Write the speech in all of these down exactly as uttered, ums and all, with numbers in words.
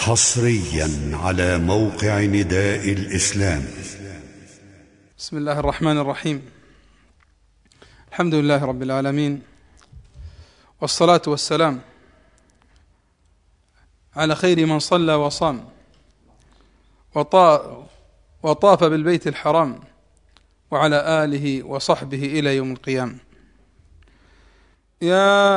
حصريا على موقع نداء الإسلام. بسم الله الرحمن الرحيم. الحمد لله رب العالمين، والصلاة والسلام على خير من صلى وصام وطاف بالبيت الحرام، وعلى آله وصحبه إلى يوم القيامة. يا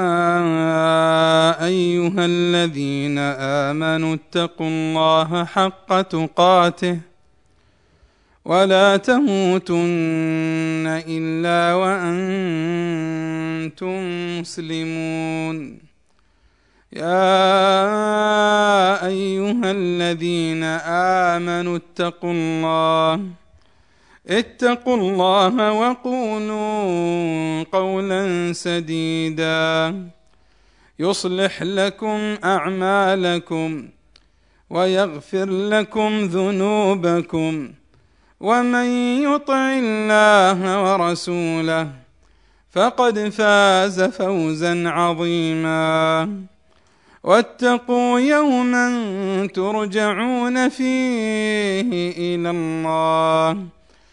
أيها الذين آمنوا اتقوا الله حق تقاته ولا تموتن إلا وأنتم مسلمون. يا أيها الذين آمنوا اتقوا الله اتقوا الله وقولوا قولا سديدا يصلح لكم أعمالكم ويغفر لكم ذنوبكم، ومن يطع الله ورسوله فقد فاز فوزا عظيما. واتقوا يوما ترجعون فيه إلى الله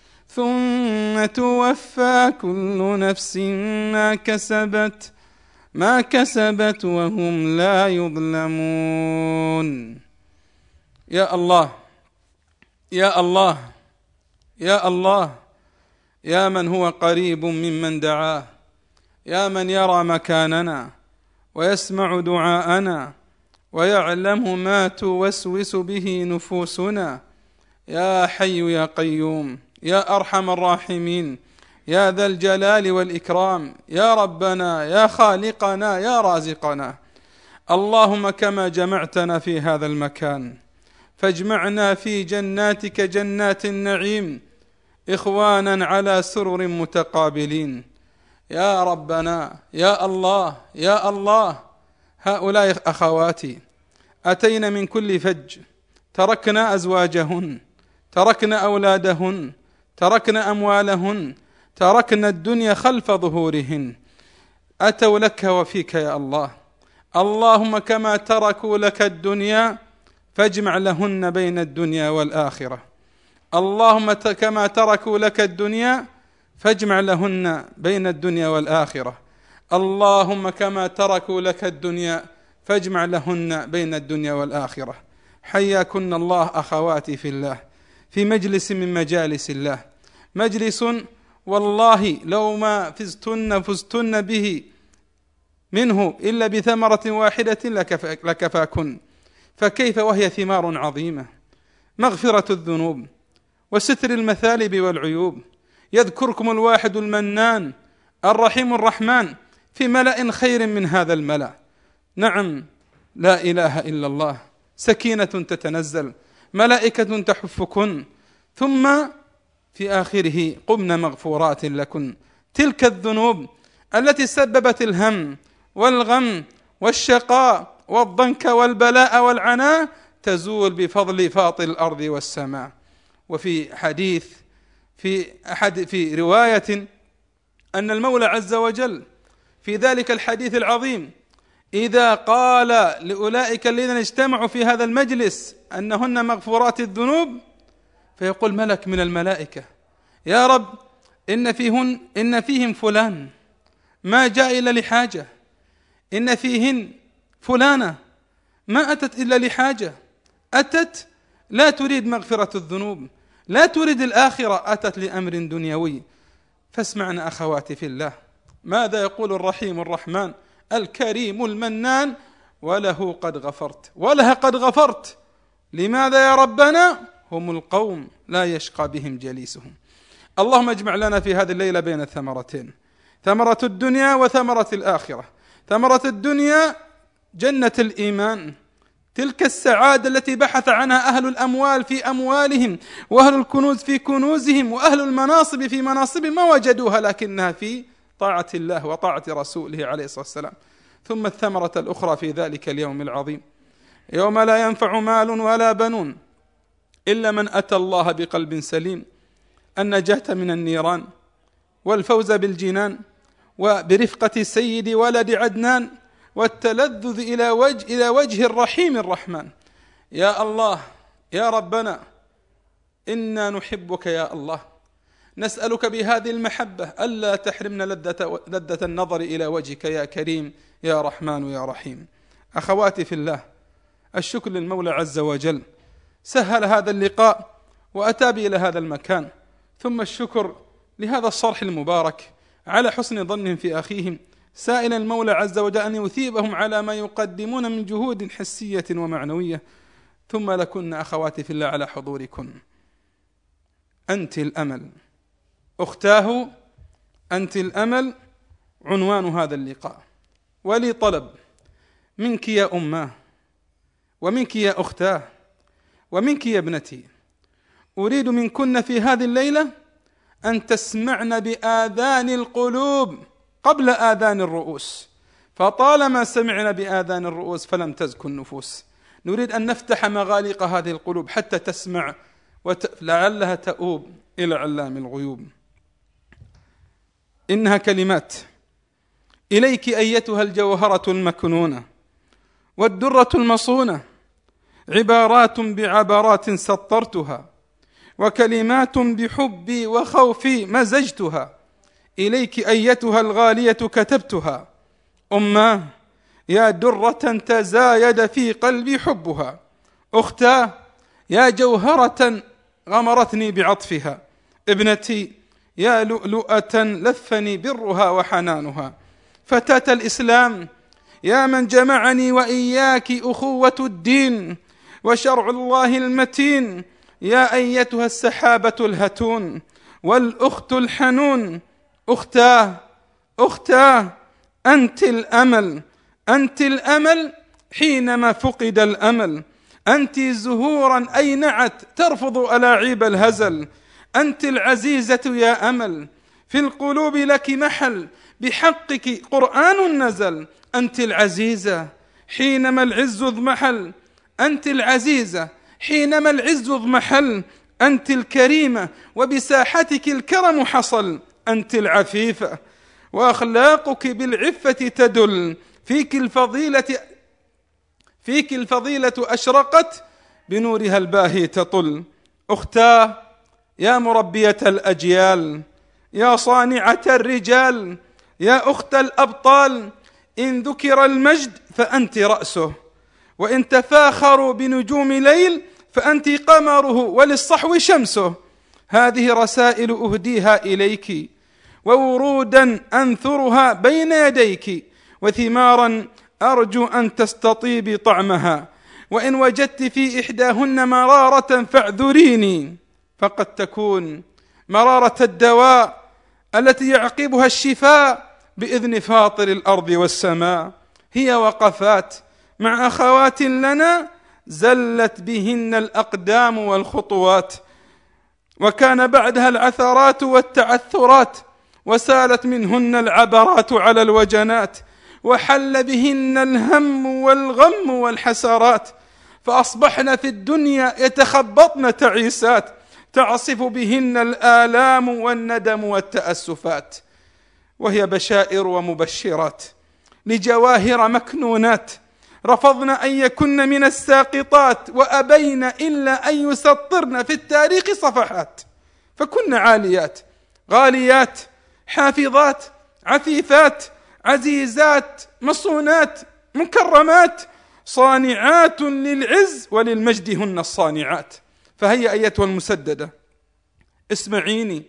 ثم توفى كل نفس ما كسبت ما كسبت وهم لا يظلمون. يا الله يا الله يا الله، يا من هو قريب ممن دعاه، يا من يرى مكاننا ويسمع دعاءنا ويعلم ما توسوس به نفوسنا. يا حي يا قيوم، يا أرحم الراحمين، يا ذا الجلال والإكرام، يا ربنا يا خالقنا يا رازقنا. اللهم كما جمعتنا في هذا المكان فاجمعنا في جناتك جنات النعيم إخوانا على سرر متقابلين. يا ربنا يا الله يا الله، هؤلاء أخواتي أتينا من كل فج، تركنا أزواجهن، تركنا أولادهن، تركنا أموالهن، تركنا الدنيا خلف ظهورهن، أتوا لك وفيك يا الله. اللهم كما تركوا لك الدنيا فاجمع لهن بين الدنيا والآخرة. اللهم كما تركوا لك الدنيا فاجمع لهن بين الدنيا والآخرة. اللهم كما تركوا لك الدنيا فاجمع لهن بين الدنيا والآخرة. حياكن الله أخواتي في الله في مجلس من مجالس الله، مجلس والله لو ما فزتن فزتن به منه إلا بثمرة واحدة لكفاكن، فكيف وهي ثمار عظيمة: مغفرة الذنوب وستر المثالب والعيوب. يذكركم الواحد المنان الرحيم الرحمن في ملأ خير من هذا الملأ. نعم، لا إله إلا الله، سكينة تتنزل، ملائكة تحفكن، ثم في آخره قمنا مغفورات لكن. تلك الذنوب التي سببت الهم والغم والشقاء والضنك والبلاء والعناء تزول بفضل فاطر الأرض والسماء. وفي حديث في أحد في رواية أن المولى عز وجل في ذلك الحديث العظيم إذا قال لأولئك الذين اجتمعوا في هذا المجلس أنهن مغفورات الذنوب، فيقول ملك من الملائكة: يا رب، إن فيهن إن فيهم فلان ما جاء إلا لحاجة، إن فيهن فلانة ما أتت إلا لحاجة، أتت لا تريد مغفرة الذنوب، لا تريد الآخرة، أتت لأمر دنيوي. فاسمعنا أخواتي في الله ماذا يقول الرحيم الرحمن الكريم المنان: وله قد غفرت ولها قد غفرت. لماذا يا ربنا؟ هم القوم لا يشقى بهم جليسهم. اللهم اجمع لنا في هذه الليلة بين الثمرتين، ثمرة الدنيا وثمرة الآخرة. ثمرة الدنيا جنة الإيمان، تلك السعادة التي بحث عنها أهل الأموال في أموالهم، وأهل الكنوز في كنوزهم، وأهل المناصب في مناصبهم، ما وجدوها لكنها في طاعة الله وطاعة رسوله عليه الصلاة والسلام. ثم الثمرة الأخرى في ذلك اليوم العظيم، يوم لا ينفع مال ولا بنون إلا من أتى الله بقلب سليم، النجاة من النيران والفوز بالجنان وبرفقة سيد ولد عدنان والتلذذ إلى وجه, إلى وجه الرحيم الرحمن. يا الله يا ربنا إنا نحبك يا الله، نسألك بهذه المحبة ألا تحرمنا لذة, لذة النظر إلى وجهك يا كريم يا رحمن يا رحيم. أخواتي في الله، الشكر للمولى عز وجل سهل هذا اللقاء وأتى بي إلى هذا المكان، ثم الشكر لهذا الصرح المبارك على حسن ظنهم في أخيهم، سائلا المولى عز وجل أن يثيبهم على ما يقدمون من جهود حسية ومعنوية. ثم لكن أخواتي في الله على حضوركن. أنت الأمل أختاه، أنت الأمل عنوان هذا اللقاء. ولي طلب منك يا أماه، ومنك يا أختاه، ومنك يا ابنتي، أريد منكن في هذه الليلة أن تسمعن بآذان القلوب قبل آذان الرؤوس، فطالما سمعنا بآذان الرؤوس فلم تزكو النفوس. نريد أن نفتح مغاليق هذه القلوب حتى تسمع ولعلها تؤوب إلى علام الغيوب. إنها كلمات إليك أيتها الجوهرة المكنونة والدرة المصونة، عبارات بعبرات سطرتها، وكلمات بحبي وخوفي مزجتها، إليك أيتها الغالية كتبتها. أماه يا درة تزايد في قلبي حبها، أختاه يا جوهرة غمرتني بعطفها، ابنتي يا لؤلؤة لفني برها وحنانها، فتاة الإسلام يا من جمعني وإياك أخوة الدين وشرع الله المتين، يا أيتها السحابة الهتون والأخت الحنون. أختاه أختاه أنت الأمل، أنت الأمل حينما فقد الأمل، أنت زهورا أينعت ترفض ألاعيب الهزل، أنت العزيزة يا أمل في القلوب لك محل، بحقك قرآن نزل، أنت العزيزة حينما العز اضمحل، أنت العزيزة حينما العز اضمحل، أنت الكريمة وبساحتك الكرم حصل، أنت العفيفة وأخلاقك بالعفة تدل، فيك الفضيلة فيك الفضيلة أشرقت بنورها الباهي تطل. أختاه يا مربية الأجيال، يا صانعة الرجال، يا أخت الأبطال، إن ذكر المجد فأنت رأسه، وإن تفاخروا بنجوم ليل فأنت قمره وللصحو شمسه. هذه رسائل أهديها إليك، وورودا أنثرها بين يديك، وثمارا أرجو أن تستطيبي طعمها، وإن وجدت في إحداهن مرارة فاعذريني، فقد تكون مرارة الدواء التي يعقبها الشفاء بإذن فاطر الأرض والسماء. هي وقفات مع أخوات لنا زلت بهن الأقدام والخطوات، وكان بعدها العثرات والتعثرات، وسالت منهن العبرات على الوجنات، وحل بهن الهم والغم والحسرات، فأصبحن في الدنيا يتخبطن تعيسات، تعصف بهن الآلام والندم والتأسفات. وهي بشائر ومبشرات لجواهر مكنونات، رفضن أن يكن من الساقطات، وأبين إلا أن يسطرن في التاريخ صفحات، فكن عاليات غاليات حافظات عفيفات عزيزات مصونات مكرمات، صانعات للعز وللمجد هن الصانعات. فهيا أيتها المسددة اسمعيني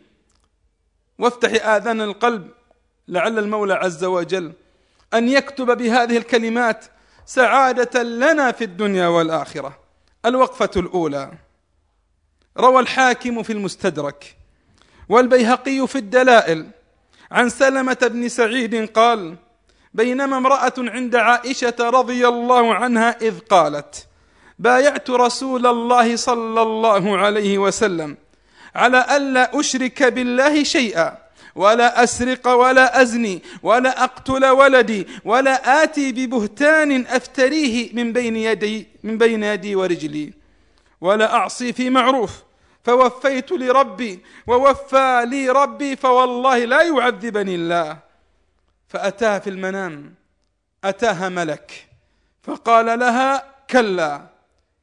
وافتحي آذان القلب، لعل المولى عز وجل أن يكتب بهذه الكلمات سعادة لنا في الدنيا والآخرة. الوقفة الأولى: روى الحاكم في المستدرك والبيهقي في الدلائل عن سلمة بن سعيد قال: بينما امرأة عند عائشة رضي الله عنها إذ قالت: بايعت رسول الله صلى الله عليه وسلم على ألا أشرك بالله شيئا، ولا أسرق ولا أزني ولا أقتل ولدي ولا آتي ببهتان أفتريه من بين يدي من بين يدي ورجلي، ولا أعصي في معروف، فوفيت لربي ووفى لي ربي، فوالله لا يعذبني الله. فأتاها في المنام، أتاها ملك فقال لها: كلا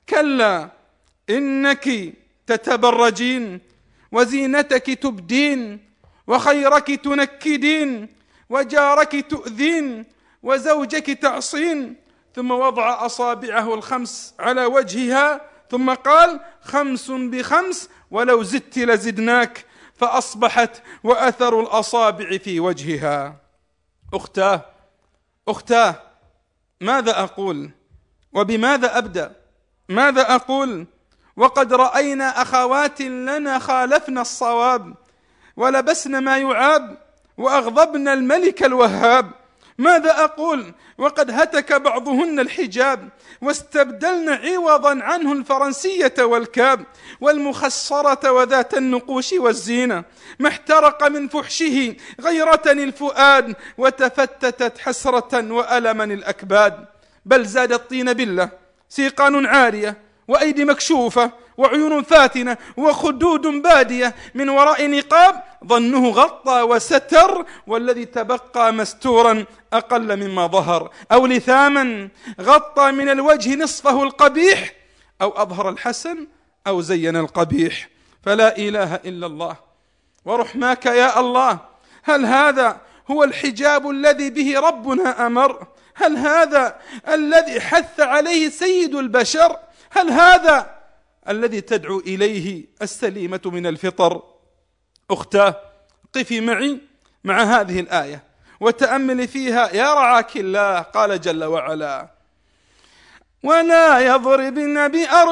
كلا إنك تتبرجين وزينتك تبدين وخيرك تنكدين وجارك تؤذين وزوجك تعصين. ثم وضع أصابعه الخمس على وجهها ثم قال خمس بخمس ولو زدت لزدناك، فأصبحت وأثر الأصابع في وجهها. أختاه أختاه ماذا أقول وبماذا أبدأ؟ ماذا أقول وقد رأينا أخوات لنا خالفن الصواب ولبسن ما يعاب وأغضبن الملك الوهاب. ماذا أقول وقد هتك بعضهن الحجاب واستبدلن عوضا عنه الفرنسية والكاب والمخصرة وذات النقوش والزينة. ما احترق من فحشه غيرة الفؤاد وتفتتت حسرة وألما الأكباد. بل زاد الطين بلة سيقان عارية وأيدي مكشوفة وعيون فاتنة وخدود بادية من وراء نقاب ظنه غطى وستر، والذي تبقى مستورا أقل مما ظهر، أو لثاما غطى من الوجه نصفه القبيح، أو أظهر الحسن أو زين القبيح. فلا إله إلا الله ورحماك يا الله. هل هذا هو الحجاب الذي به ربنا أمر؟ هل هذا الذي حث عليه سيد البشر؟ هل هذا الذي تدعو إليه السليمة من الفطر؟ أختاه قفي معي مع هذه الآية وتأملي فيها يا رعاك الله. قال جل وعلا ولا يضربن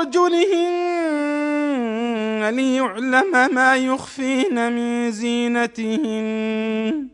بأرجلهن ليعلم ما يخفين من زينتهن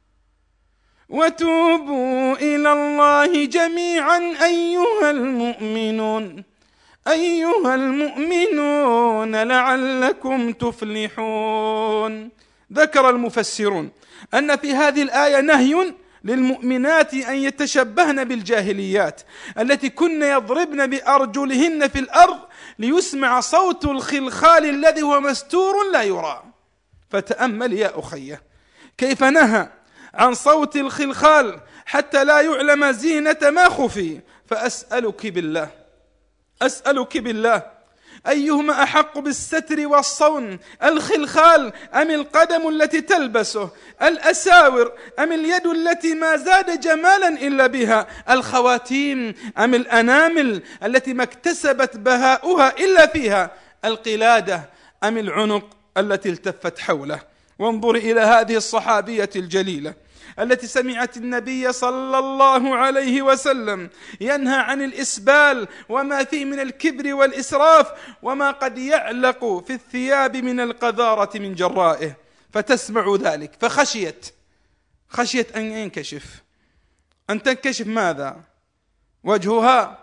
وتوبوا إلى الله جميعا أيها المؤمنون أيها المؤمنون لعلكم تفلحون. ذكر المفسرون أن في هذه الآية نهي للمؤمنات أن يتشبهن بالجاهليات التي كن يضربن بأرجلهن في الأرض ليسمع صوت الخلخال الذي هو مستور لا يرى. فتأمل يا أخي كيف نهى عن صوت الخلخال حتى لا يعلم زينة ما خفي. فأسألك بالله أسألك بالله أيهما أحق بالستر والصون، الخلخال أم القدم التي تلبسه، الأساور أم اليد التي ما زاد جمالا إلا بها، الخواتيم أم الأنامل التي ما اكتسبت بهاؤها إلا فيها، القلادة أم العنق التي التفت حوله. وانظر إلى هذه الصحابية الجليلة التي سمعت النبي صلى الله عليه وسلم ينهى عن الإسبال وما فيه من الكبر والإسراف وما قد يعلق في الثياب من القذارة من جرائه، فتسمع ذلك فخشيت خشيت أن ينكشف أن تنكشف ماذا؟ وجهها،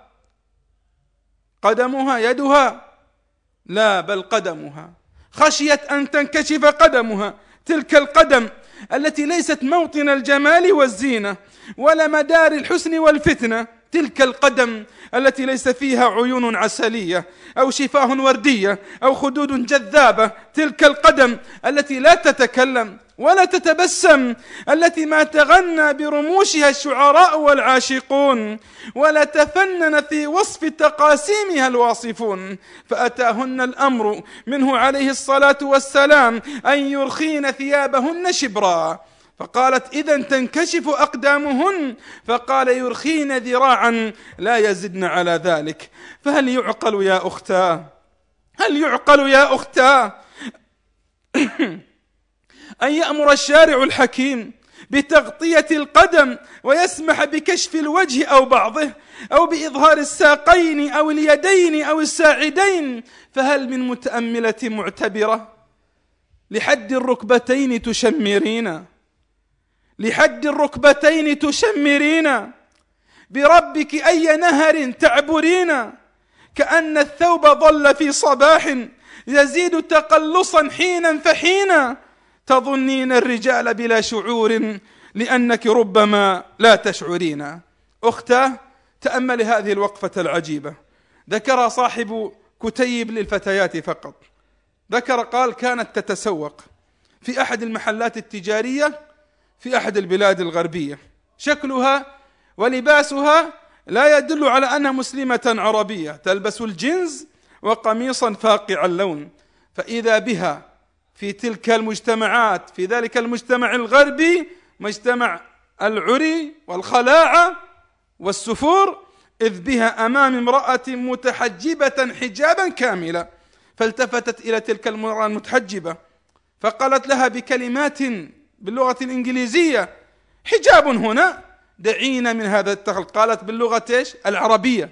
قدمها، يدها؟ لا، بل قدمها. خشيت أن تنكشف قدمها، تلك القدم التي ليست موطن الجمال والزينة ولا مدار الحسن والفتنة، تلك القدم التي ليس فيها عيون عسلية أو شفاه وردية أو خدود جذابة، تلك القدم التي لا تتكلم ولا تتبسم، التي ما تغنى برموشها الشعراء والعاشقون ولا تفنن في وصف تقاسيمها الواصفون. فأتاهن الأمر منه عليه الصلاة والسلام أن يرخين ثيابهن شبرا، فقالت إذن تنكشف أقدامهن، فقال يرخين ذراعا لا يزدن على ذلك. فهل يعقل يا أختاه هل يعقل يا أختاه أن يأمر الشارع الحكيم بتغطية القدم ويسمح بكشف الوجه أو بعضه أو بإظهار الساقين أو اليدين أو الساعدين؟ فهل من متأملة معتبرة لحد الركبتين تشمرين لحد الركبتين تشمرين بربك أي نهر تعبرين، كأن الثوب ظل في صباح يزيد تقلصا حينا فحينا، تظنين الرجال بلا شعور لأنك ربما لا تشعرين. أختاه تأمل هذه الوقفة العجيبة، ذكر صاحب كتيب للفتيات فقط، ذكر قال كانت تتسوق في أحد المحلات التجارية في أحد البلاد الغربية، شكلها ولباسها لا يدل على أنها مسلمة عربية تلبس الجنز وقميصا فاقع اللون، فإذا بها في تلك المجتمعات، في ذلك المجتمع الغربي، مجتمع العري والخلاعة والسفور، إذ بها أمام امرأة متحجبة حجابا كاملا، فالتفتت إلى تلك المرأة المتحجبة فقالت لها بكلمات باللغة الإنجليزية: حجاب هنا، دعينا من هذا التخلف. قالت باللغة إيش؟ العربية.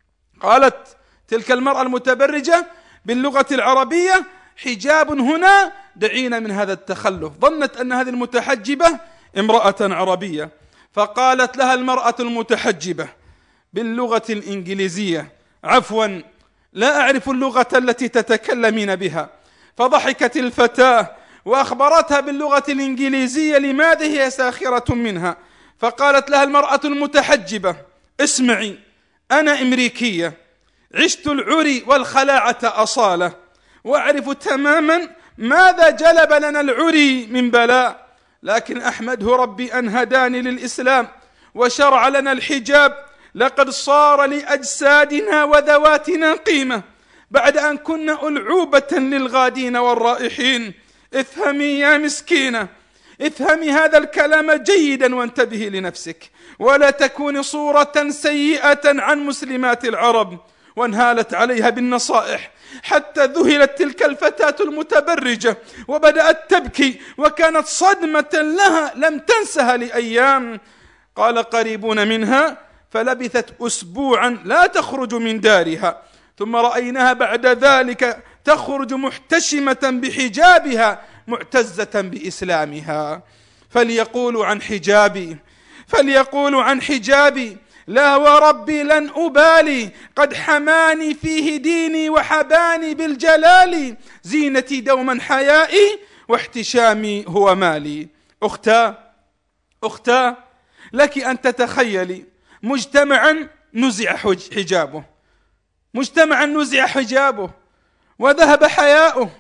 قالت تلك المرأة المتبرجة باللغة العربية: حجاب هنا، دعينا من هذا التخلف. ظنت أن هذه المتحجبة امرأة عربية، فقالت لها المرأة المتحجبة باللغة الإنجليزية: عفوا، لا أعرف اللغة التي تتكلمين بها. فضحكت الفتاة وأخبرتها باللغة الإنجليزية لماذا هي ساخرة منها. فقالت لها المرأة المتحجبة: اسمعي، أنا أمريكية، عشت العري والخلاعة أصالة، وأعرف تماما ماذا جلب لنا العري من بلاء، لكن أحمده ربي أن هداني للإسلام وشرع لنا الحجاب. لقد صار لأجسادنا وذواتنا قيمة بعد أن كنا ألعوبة للغادين والرائحين. افهمي يا مسكينة، افهمي هذا الكلام جيدا وانتبهي لنفسك، ولا تكوني صورة سيئة عن مسلمات العرب. وانهالت عليها بالنصائح حتى ذهلت تلك الفتاة المتبرجة وبدأت تبكي، وكانت صدمة لها لم تنسها لأيام. قال قريبون منها: فلبثت أسبوعا لا تخرج من دارها، ثم رأيناها بعد ذلك تخرج محتشمة بحجابها معتزة بإسلامها. فليقولوا عن حجابي فليقولوا عن حجابي لا وربي لن أبالي، قد حماني فيه ديني وحباني بالجلال، زينتي دوما حيائي واحتشامي هو مالي. أختا أختا لك أن تتخيلي مجتمعا نزع حجابه، مجتمعا نزع حجابه وذهب حياؤه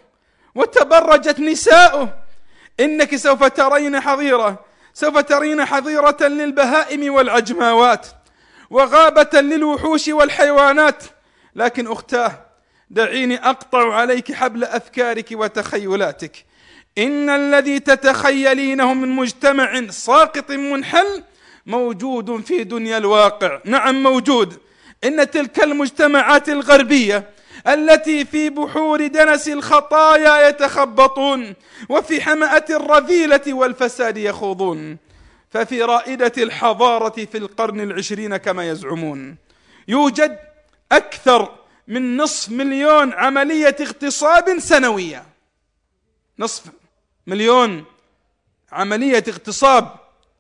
وتبرجت نساؤه. إنك سوف ترين حظيرة سوف ترين حظيرة للبهائم والعجماوات وغابة للوحوش والحيوانات. لكن أختاه، دعيني أقطع عليك حبل أفكارك وتخيلاتك. إن الذي تتخيلينه من مجتمع ساقط منحل موجود في دنيا الواقع. نعم موجود. إن تلك المجتمعات الغربية التي في بحور دنس الخطايا يتخبطون، وفي حمأة الرذيلة والفساد يخوضون، ففي رائدة الحضارة في القرن العشرين كما يزعمون يوجد أكثر من نصف مليون عملية اغتصاب سنوية. نصف مليون عملية اغتصاب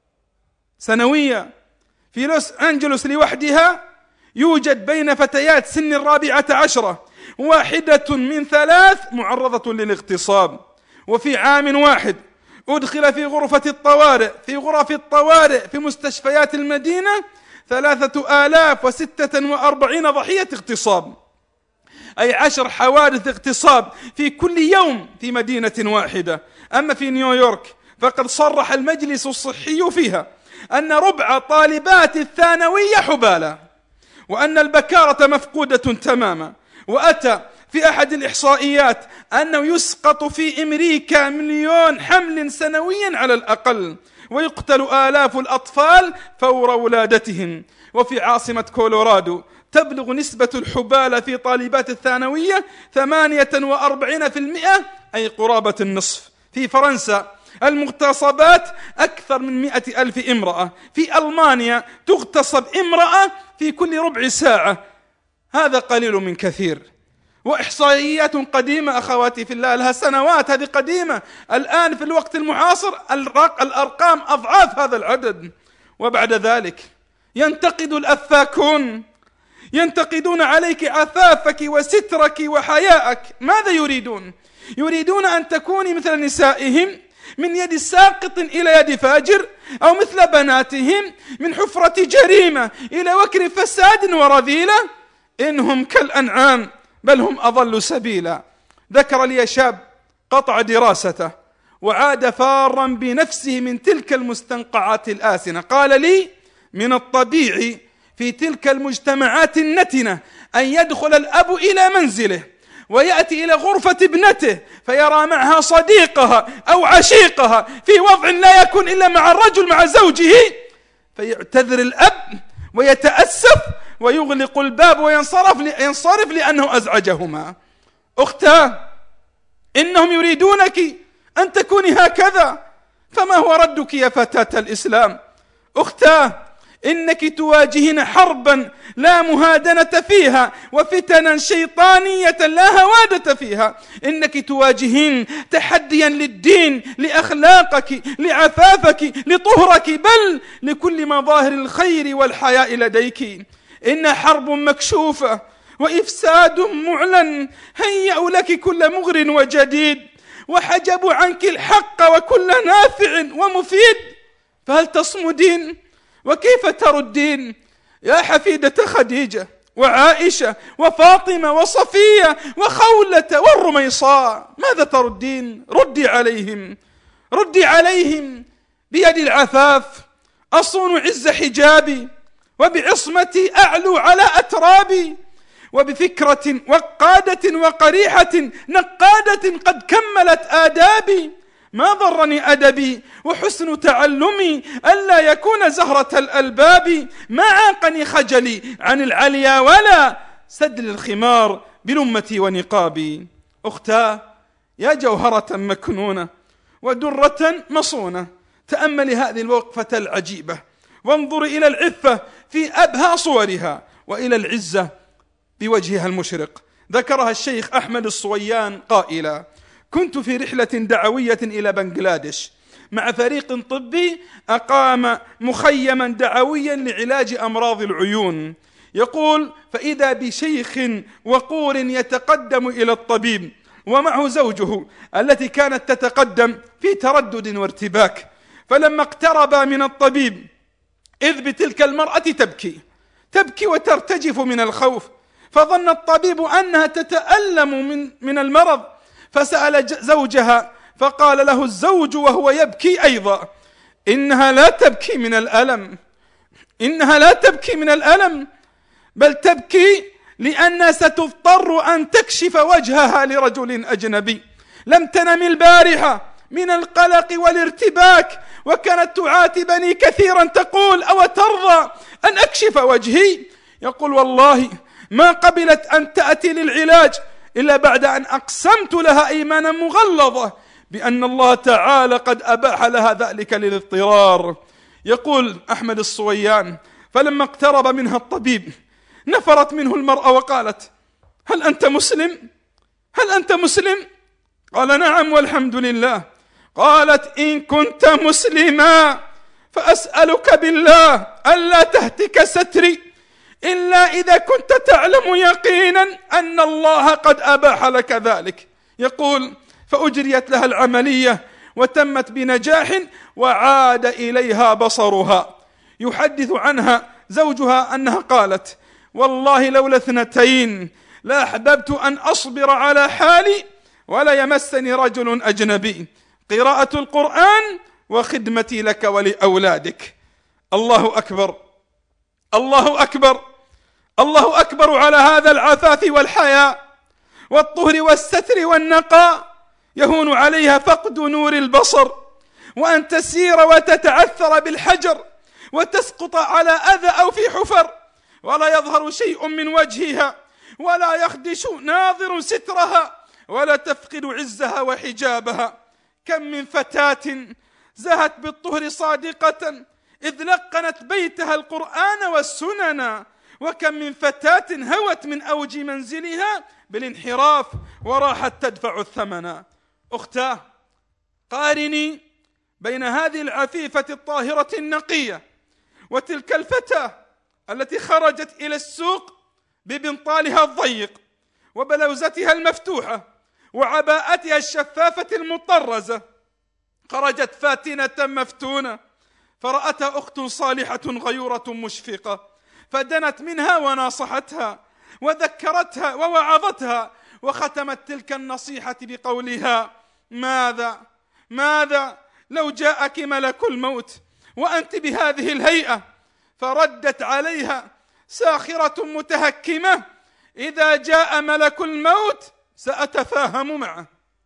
سنوية. في لوس أنجلوس لوحدها يوجد بين فتيات سن الرابعة عشرة واحدة من ثلاث معرضة للاغتصاب. وفي عام واحد أدخل في غرفة الطوارئ في غرف الطوارئ في مستشفيات المدينة ثلاثة آلاف وستة وأربعين ضحية اغتصاب، أي عشر حوادث اغتصاب في كل يوم في مدينة واحدة. أما في نيويورك فقد صرح المجلس الصحي فيها أن ربع طالبات الثانوية حبالة، وأن البكارة مفقودة تماما. وأتى في أحد الإحصائيات أنه يسقط في أمريكا مليون حمل سنويا على الأقل، ويقتل آلاف الأطفال فور ولادتهم. وفي عاصمة كولورادو تبلغ نسبة الحبالة في طالبات الثانوية ثمانية وأربعين بالمئة، أي قرابة النصف. في فرنسا المغتصبات أكثر من مئة ألف امرأة. في ألمانيا تغتصب امرأة في كل ربع ساعة. هذا قليل من كثير، وإحصائيات قديمة أخواتي في الله، لها سنوات، هذه قديمة. الآن في الوقت المعاصر الأرقام أضعاف هذا العدد. وبعد ذلك ينتقد الأفاكون، ينتقدون عليك عفافك وسترك وحياءك. ماذا يريدون؟ يريدون أن تكوني مثل نسائهم من يد ساقط إلى يد فاجر، أو مثل بناتهم من حفرة جريمة إلى وكر فساد ورذيلة. إنهم كالأنعام بل هم أضل سبيلا. ذكر لي شاب قطع دراسته وعاد فارا بنفسه من تلك المستنقعات الآسنة. قال لي: من الطبيعي في تلك المجتمعات النتنة أن يدخل الأب إلى منزله ويأتي إلى غرفة ابنته فيرى معها صديقها أو عشيقها في وضع لا يكون إلا مع الرجل مع زوجه، فيعتذر الأب ويتأسف ويغلق الباب وينصرف ينصرف لأنه أزعجهما. أختاه، إنهم يريدونك أن تكوني هكذا، فما هو ردك يا فتاة الإسلام؟ أختاه، إنك تواجهين حربا لا مهادنة فيها وفتنا شيطانية لا هوادة فيها. إنك تواجهين تحديا للدين، لأخلاقك، لعفافك، لطهرك، بل لكل مظاهر الخير والحياء لديك. إن حرب مكشوفة وإفساد معلن هيأوا لك كل مغر وجديد وحجبوا عنك الحق وكل نافع ومفيد، فهل تصمدين؟ وكيف تردين يا حفيدة خديجة وعائشة وفاطمة وصفية وخولة والرميصاء؟ ماذا تردين؟ ردي عليهم، ردي عليهم بيد العفاف أصون عز حجابي، وبعصمتي أعلو على أترابي، وبفكرة وقادة وقريحة نقادة قد كملت آدابي. ما ضرني أدبي وحسن تعلمي ألا يكون زهرة الألباب، ما عاقني خجلي عن العليا ولا سدل الخمار بلمتي ونقابي. أختاه، يا جوهرة مكنونة ودرة مصونة، تأملي هذه الوقفة العجيبة وانظري إلى العفة في أبهى صورها وإلى العزة بوجهها المشرق. ذكرها الشيخ أحمد الصويان قائلا: كنت في رحلة دعوية إلى بنغلاديش مع فريق طبي أقام مخيما دعويا لعلاج أمراض العيون. يقول: فإذا بشيخ وقور يتقدم إلى الطبيب ومعه زوجه التي كانت تتقدم في تردد وارتباك، فلما اقترب من الطبيب إذ بتلك المرأة تبكي تبكي وترتجف من الخوف، فظن الطبيب أنها تتألم من, من المرض، فسأل زوجها فقال له الزوج وهو يبكي أيضا: إنها لا تبكي من الألم، إنها لا تبكي من الألم، بل تبكي لأنها ستضطر أن تكشف وجهها لرجل أجنبي لم تنم البارحة من القلق والارتباك، وكانت تعاتبني كثيرا تقول: أو ترضى أن أكشف وجهي؟ يقول: والله ما قبلت أن تأتي للعلاج إلا بعد أن أقسمت لها إيمانا مغلظة بأن الله تعالى قد أباح لها ذلك للاضطرار. يقول أحمد الصويان: فلما اقترب منها الطبيب نفرت منه المرأة وقالت: هل أنت مسلم؟ هل أنت مسلم؟ قال: نعم والحمد لله. قالت: إن كنت مسلما فأسألك بالله ألا تهتك ستري إلا إذا كنت تعلم يقينا أن الله قد أباح لك ذلك. يقول: فأجريت لها العملية وتمت بنجاح وعاد إليها بصرها. يحدث عنها زوجها أنها قالت: والله لولا اثنتين لا أحببت أن أصبر على حالي ولا يمسني رجل أجنبي، قراءة القرآن وخدمتي لك ولأولادك. الله أكبر، الله أكبر، الله أكبر على هذا العفاف والحياء والطهر والستر والنقاء. يهون عليها فقد نور البصر وأن تسير وتتعثر بالحجر وتسقط على أذى أو في حفر، ولا يظهر شيء من وجهها ولا يخدش ناظر سترها ولا تفقد عزها وحجابها. كم من فتاة زهت بالطهر صادقة إذ لقنت بيتها القرآن والسنن، وكم من فتاة هوت من أوج منزلها بالانحراف وراحت تدفع الثمن. أختاه، قارني بين هذه العفيفة الطاهرة النقية وتلك الفتاة التي خرجت إلى السوق ببنطالها الضيق وبلوزتها المفتوحة وعباءتها الشفافة المطرزة. خرجت فاتنة مفتونة فرأتها أخت صالحة غيورة مشفقة، فدنت منها وناصحتها وذكرتها ووعظتها، وختمت تلك النصيحة بقولها: ماذا ماذا لو جاءك ملك الموت وأنت بهذه الهيئة؟ فردت عليها ساخرة متهكمة، إذا جاء ملك الموت سأتفاهم معه،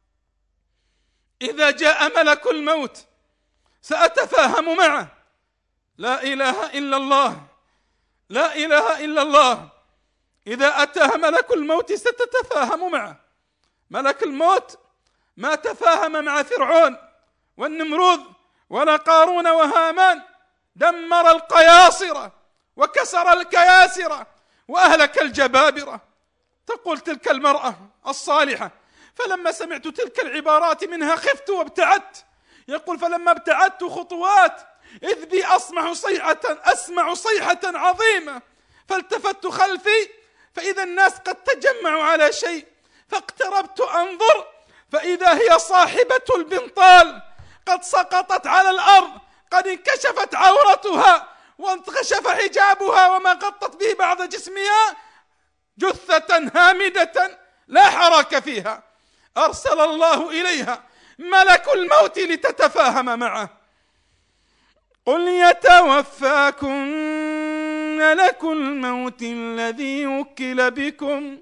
إذا جاء ملك الموت سأتفاهم معه. لا إله إلا الله، لا إله إلا الله. إذا أتى ملك الموت ستتفاهم معه. ملك الموت ما تفاهم مع فرعون والنمرود ولا قارون وهامان، دمر القياصرة وكسر الكياسرة وأهلك الجبابرة. تقول تلك المرأة الصالحة: فلما سمعت تلك العبارات منها خفت وابتعدت. يقول: فلما ابتعدت خطوات إذ بي أسمع صيحة أسمع صيحة عظيمة، فالتفت خلفي فإذا الناس قد تجمعوا على شيء، فاقتربت أنظر فإذا هي صاحبة البنطال قد سقطت على الأرض، قد انكشفت عورتها وانكشف حجابها وما غطت به بعض جسمها، جثة هامدة لا حركة فيها. أرسل الله إليها ملك الموت لتتفاهم معه. قل يتوفاكم ملك الموت الذي وكل بكم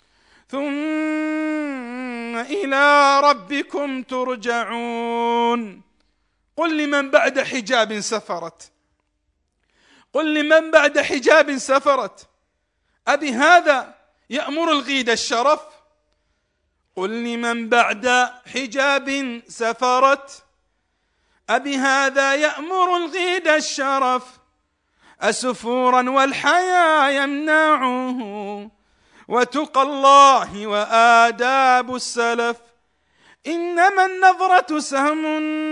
ثم إلى ربكم ترجعون. قل لمن بعد حجاب سفرت، قل لمن بعد حجاب سفرت، أبي هذا يأمر الغيد الشرف؟ قل لمن بعد حجاب سفرت، أبي هذا يأمر الغيد الشرف؟ أسفورا والحياء يمنعه وتقى الله وآداب السلف. إنما النظرة سهم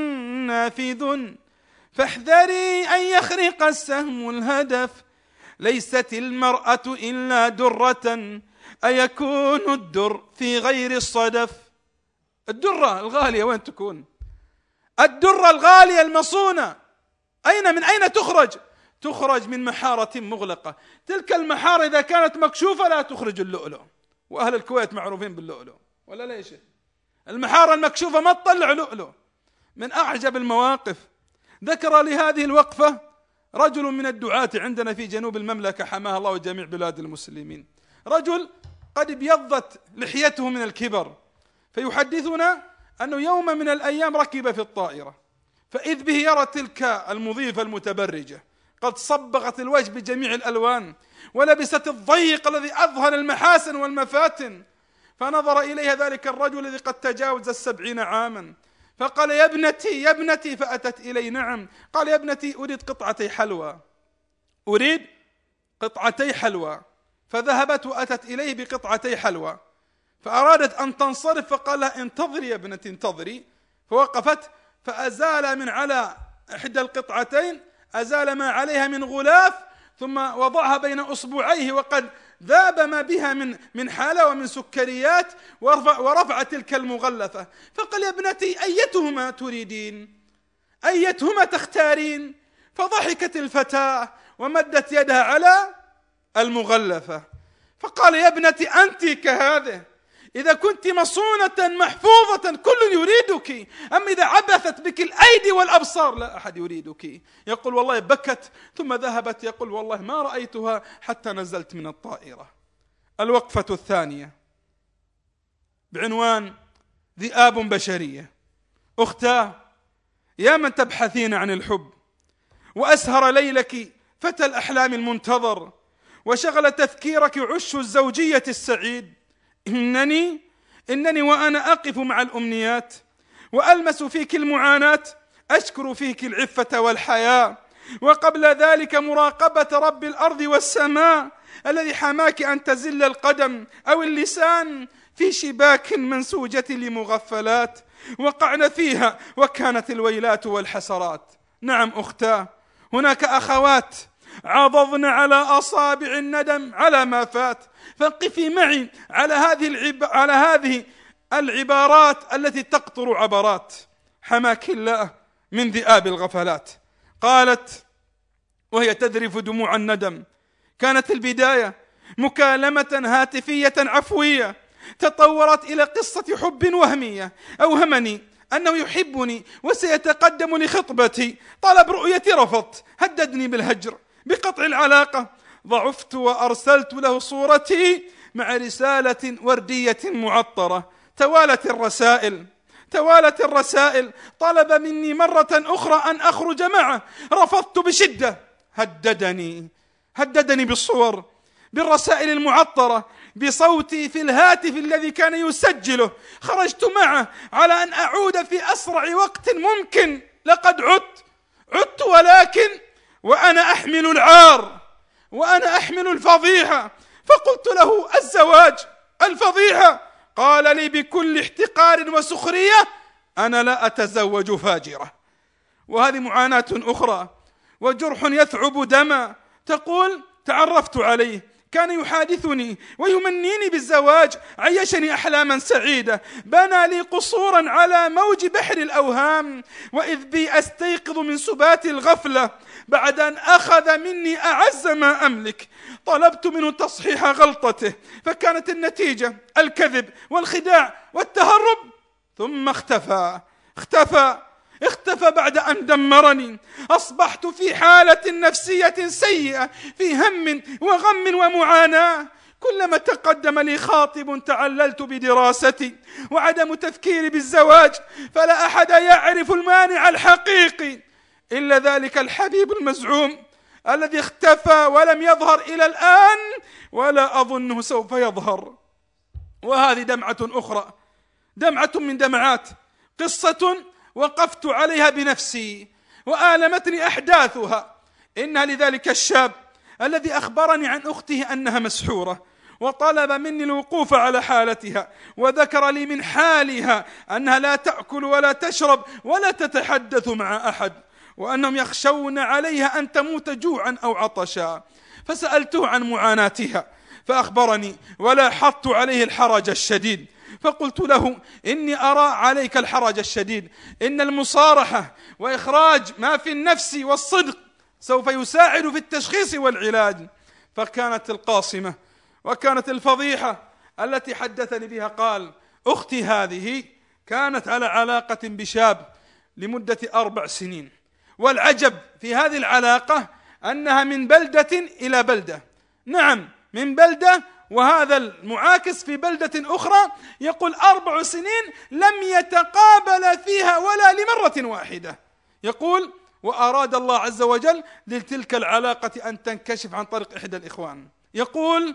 نافذ فاحذري أن يخرق السهم الهدف. ليست المرأة إلا درة أيكون الدر في غير الصدف. الدرة الغالية وين تكون؟ الدرة الغالية المصونة أين من أين تخرج؟ تخرج من محارة مغلقة. تلك المحارة إذا كانت مكشوفة لا تخرج اللؤلؤ، وأهل الكويت معروفين باللؤلؤ ولا ليش؟ المحارة المكشوفة ما تطلع لؤلؤ. من أعجب المواقف ذكر لهذه الوقفة رجل من الدعاة عندنا في جنوب المملكة حماها الله وجميع بلاد المسلمين، رجل قد ابيضت لحيته من الكبر، فيحدثنا أنه يوم من الأيام ركب في الطائرة فإذ به يرى تلك المضيفة المتبرجة قد صبغت الوجه بجميع الألوان ولبست الضيق الذي أظهر المحاسن والمفاتن، فنظر إليها ذلك الرجل الذي قد تجاوز السبعين عاما فقال: يا ابنتي يا ابنتي. فأتت إلي: نعم. قال: يا ابنتي أريد قطعتي حلوى، أريد قطعتي حلوى. فذهبت وأتت إليه بقطعتي حلوى، فأرادت أن تنصرف فقال لها: انتظري يا ابنتي انتظري. فوقفت فأزال من على إحدى القطعتين، أزال ما عليها من غلاف، ثم وضعها بين أصبعيه وقد ذاب ما بها من من حلاوة ومن سكريات، ورفع, ورفع تلك المغلفة. فقال: يا ابنتي أيتهما تريدين؟ أيتهما تختارين؟ فضحكت الفتاة ومدت يدها على المغلفة. فقال: يا ابنتي أنت كهذه، إذا كنت مصونة محفوظة كل يريدك، أم إذا عبثت بك الأيدي والأبصار لا أحد يريدك. يقول: والله بكت ثم ذهبت. يقول: والله ما رأيتها حتى نزلت من الطائرة. الوقفة الثانية بعنوان ذئاب بشرية. أختاه، يا من تبحثين عن الحب وأسهر ليلك فتى الأحلام المنتظر وشغل تفكيرك عش الزوجية السعيد، إنني إنني وأنا أقف مع الأمنيات وألمس فيك المعاناة، أشكر فيك العفة والحياة، وقبل ذلك مراقبة رب الأرض والسماء الذي حماك أن تزل القدم أو اللسان في شباك منسوجة لمغفلات وقعن فيها وكانت الويلات والحسرات. نعم أختاه، هناك أخوات عضضن على أصابع الندم على ما فات، فقفي معي على هذه العب... على هذه العبارات التي تقطر عبرات. حماك الله من ذئاب الغفلات. قالت وهي تذرف دموع الندم: كانت البداية مكالمة هاتفية عفوية تطورت إلى قصة حب وهمية. أوهمني أنه يحبني وسيتقدم لخطبتي، طلب رؤيتي رفضت، هددني بالهجر بقطع العلاقة، ضعفت وأرسلت له صورتي مع رسالة وردية معطرة. توالت الرسائل توالت الرسائل طلب مني مرة أخرى أن أخرج معه، رفضت بشدة. هددني هددني بالصور، بالرسائل المعطرة، بصوتي في الهاتف الذي كان يسجله. خرجت معه على أن أعود في أسرع وقت ممكن. لقد عدت عدت ولكن وأنا أحمل العار وأنا أحمل الفضيحة. فقلت له: الزواج الفضيحة؟ قال لي بكل احتقار وسخرية: أنا لا أتزوج فاجرة. وهذه معاناة أخرى وجرح يثعب دما. تقول: تعرفت عليه، كان يحادثني ويمنيني بالزواج، عيشني أحلاما سعيدة، بنى لي قصورا على موج بحر الأوهام، وإذ بي أستيقظ من سبات الغفلة بعد أن أخذ مني أعز ما أملك. طلبت منه تصحيح غلطته، فكانت النتيجة الكذب والخداع والتهرب، ثم اختفى اختفى اختفى بعد أن دمرني. أصبحت في حالة نفسية سيئة، في هم وغم ومعاناة. كلما تقدم لي خاطب تعللت بدراستي وعدم تفكيري بالزواج، فلا أحد يعرف المانع الحقيقي إلا ذلك الحبيب المزعوم الذي اختفى ولم يظهر إلى الآن، ولا أظنه سوف يظهر. وهذه دمعة أخرى، دمعة من دمعات، قصة وقفت عليها بنفسي وآلمتني أحداثها. إنها لذلك الشاب الذي أخبرني عن أخته أنها مسحورة، وطلب مني الوقوف على حالتها، وذكر لي من حالها أنها لا تأكل ولا تشرب ولا تتحدث مع أحد، وأنهم يخشون عليها أن تموت جوعا أو عطشا. فسألته عن معاناتها فأخبرني، ولاحظت عليه الحرج الشديد. فقلت له: إني أرى عليك الحرج الشديد، إن المصارحة وإخراج ما في النفس والصدق سوف يساعد في التشخيص والعلاج. فكانت القاصمة وكانت الفضيحة التي حدثني بها. قال: أختي هذه كانت على علاقة بشاب لمدة أربع سنين، والعجب في هذه العلاقة أنها من بلدة إلى بلدة. نعم، من بلدة، وهذا المعاكس في بلدة أخرى. يقول: أربع سنين لم يتقابل فيها ولا لمرة واحدة. يقول: وأراد الله عز وجل لتلك العلاقة أن تنكشف عن طريق إحدى الإخوان. يقول: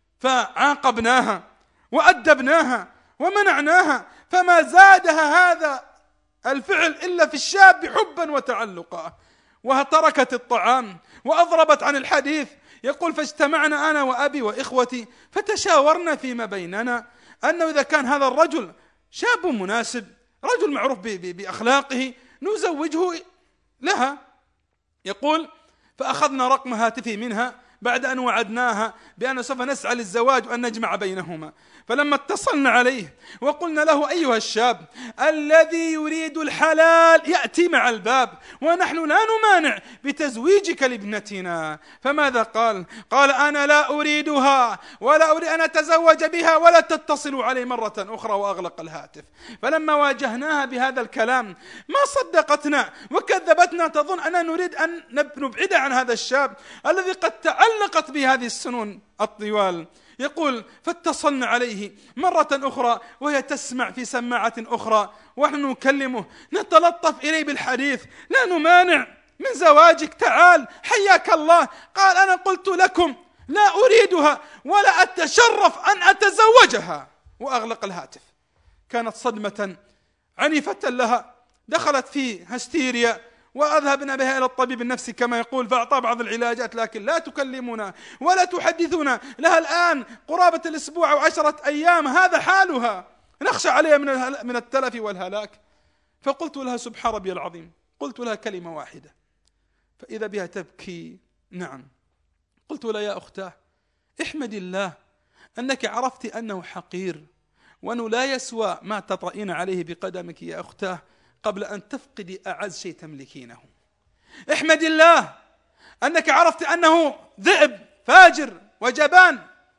فعاقبناها وأدبناها ومنعناها، فما زادها هذا الفعل إلا في الشاب حبا وتعلقا، وتركت الطعام وأضربت عن الحديث. يقول: فاجتمعنا أنا وأبي وإخوتي فتشاورنا فيما بيننا أنه إذا كان هذا الرجل شاب مناسب، رجل معروف بأخلاقه، نزوجه لها. يقول: فأخذنا رقم هاتفي منها بعد أن وعدناها بأن سوف نسعى للزواج وأن نجمع بينهما. فلما اتصلنا عليه وقلنا له: أيها الشاب الذي يريد الحلال يأتي مع الباب، ونحن لا نمانع بتزويجك لابنتنا. فماذا قال؟ قال: أنا لا أريدها ولا أريد أن أتزوج بها ولا تتصل علي مرة أخرى، وأغلق الهاتف. فلما واجهناها بهذا الكلام ما صدقتنا وكذبتنا، تظن أننا نريد أن نبعد عن هذا الشاب الذي قد تعلقت بهذه السنون الطوال. يقول: فاتصلنا عليه مرة أخرى وهي تسمع في سماعة أخرى، ونحن نكلمه نتلطف إليه بالحديث: لا نمانع من زواجك، تعال حياك الله. قال: أنا قلت لكم لا أريدها ولا أتشرف أن أتزوجها، وأغلق الهاتف. كانت صدمة عنيفة لها، دخلت في هستيريا، وأذهبنا بها إلى الطبيب النفسي كما يقول، فأعطى بعض العلاجات، لكن لا تكلمنا ولا تحدثنا. لها الآن قرابة الأسبوع أو عشرة أيام هذا حالها، نخشى عليها من من التلف والهلاك. فقلت لها: سبحان ربي العظيم، قلت لها كلمة واحدة فإذا بها تبكي. نعم، قلت لها: يا أختاه، احمد الله أنك عرفت أنه حقير، وأنه لا يسوى ما تطئين عليه بقدمك يا أختاه قبل أن تفقدي أعز شيء تملكينه. احمد الله أنك عرفت أنه ذئب فاجر وجبان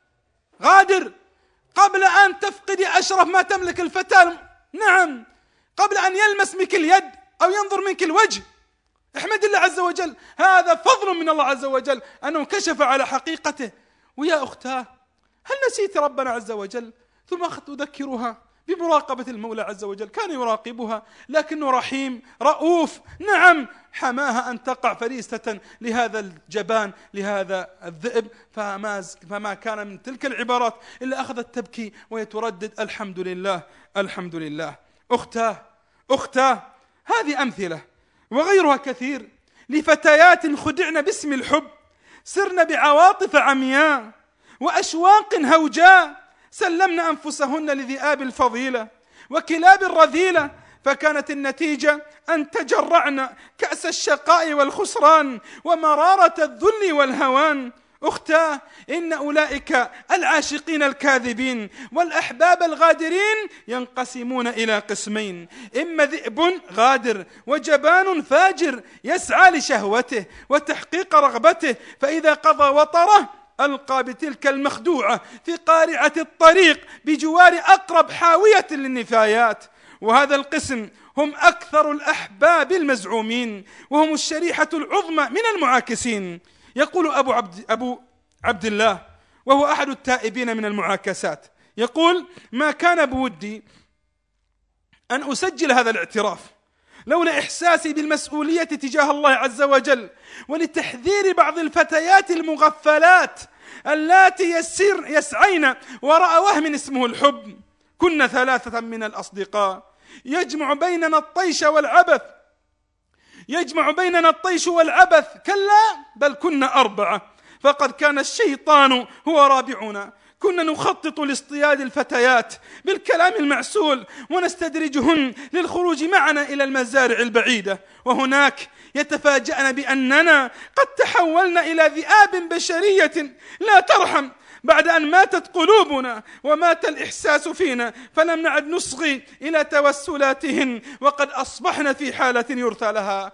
غادر قبل أن تفقدي أشرف ما تملك الفتاة. نعم، قبل أن يلمس منك اليد أو ينظر منك الوجه. احمد الله عز وجل، هذا فضل من الله عز وجل أنه كشف على حقيقته. ويا أختاه، هل نسيت ربنا عز وجل؟ ثم أخذت أذكرها بمراقبة المولى عز وجل، كان يراقبها لكنه رحيم رؤوف. نعم، حماها أن تقع فريسة لهذا الجبان، لهذا الذئب، فما, فما كان من تلك العبارات إلا أخذت تبكي ويتردد الحمد لله الحمد لله. أختاه أختاه هذه أمثلة وغيرها كثير لفتيات خدعن باسم الحب، سرن بعواطف عمياء وأشواق هوجاء، سلمن أنفسهن لذئاب الفضيلة وكلاب الرذيلة، فكانت النتيجة أن تجرعن كأس الشقاء والخسران ومرارة الذل والهوان. أختاه، إن أولئك العاشقين الكاذبين والأحباب الغادرين ينقسمون إلى قسمين: إما ذئب غادر وجبان فاجر يسعى لشهوته وتحقيق رغبته، فإذا قضى وطره ألقى بتلك المخدوعة في قارعة الطريق بجوار أقرب حاوية للنفايات. وهذا القسم هم أكثر الأحباب المزعومين، وهم الشريحة العظمى من المعاكسين. يقول أبو عبد, أبو عبد الله وهو أحد التائبين من المعاكسات، يقول: ما كان بودي أن أسجل هذا الاعتراف لولا إحساسي بالمسؤولية تجاه الله عز وجل، ولتحذير بعض الفتيات المغفلات اللاتي يسير يسعين وراء وهم اسمه الحب. كنا ثلاثة من الأصدقاء يجمع بيننا الطيش والعبث يجمع بيننا الطيش والعبث كلا بل كنا أربعة، فقد كان الشيطان هو رابعنا. كنا نخطط لاصطياد الفتيات بالكلام المعسول ونستدرجهن للخروج معنا إلى المزارع البعيدة، وهناك يتفاجأن بأننا قد تحولنا إلى ذئاب بشرية لا ترحم، بعد أن ماتت قلوبنا ومات الإحساس فينا، فلم نعد نصغي إلى توسلاتهن وقد أصبحنا في حالة يرثى لها.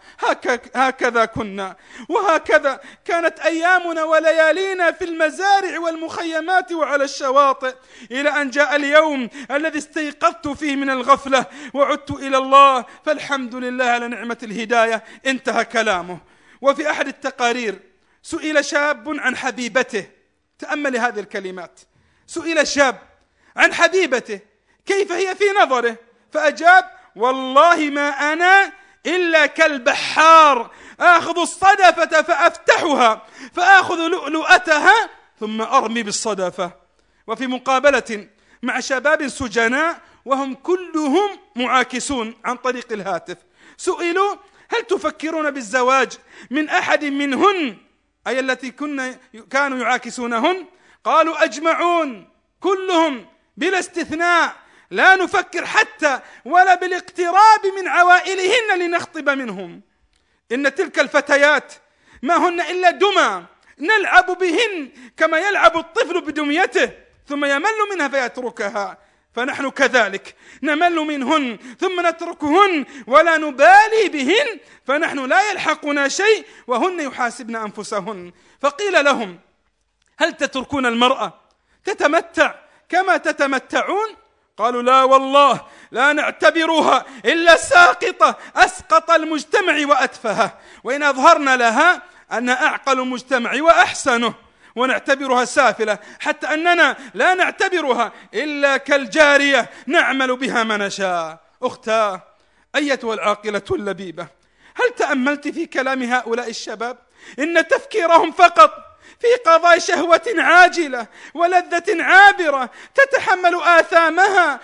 هكذا كنا، وهكذا كانت أيامنا وليالينا في المزارع والمخيمات وعلى الشواطئ، إلى أن جاء اليوم الذي استيقظت فيه من الغفلة وعدت إلى الله، فالحمد لله على نعمة الهداية. انتهى كلامه. وفي أحد التقارير سئل شاب عن حبيبته، تأمل هذه الكلمات، سئل شاب عن حبيبته كيف هي في نظره، فأجاب: والله ما أنا إلا كالبحار، آخذ الصدفة فأفتحها فآخذ لؤلؤتها ثم أرمي بالصدفة. وفي مقابلة مع شباب سجناء وهم كلهم معاكسون عن طريق الهاتف، سئلوا: هل تفكرون بالزواج من أحد منهن، أي التي كنا كانوا يعاكسونهن؟ قالوا: أجمعون كلهم بلا استثناء، لا نفكر حتى ولا بالاقتراب من عوائلهن لنخطب منهم. إن تلك الفتيات ما هن إلا دمى نلعب بهن كما يلعب الطفل بدميته ثم يمل منها فيتركها، فنحن كذلك نمل منهن ثم نتركهن ولا نبالي بهن، فنحن لا يلحقنا شيء وهن يحاسبن أنفسهن. فقيل لهم: هل تتركون المرأة تتمتع كما تتمتعون؟ قالوا: لا والله، لا نعتبرها إلا ساقطة أسقط المجتمع وأتفهه، وإن أظهرنا لها أن أعقل المجتمع وأحسنه، ونعتبرها سافلة حتى أننا لا نعتبرها إلا كالجارية نعمل بها ما نشاء. أختاه أيتها العاقلة اللبيبة، هل تأملت في كلام هؤلاء الشباب؟ إن تفكيرهم فقط في قضاء شهوة عاجلة ولذة عابرة تتحمل آثامها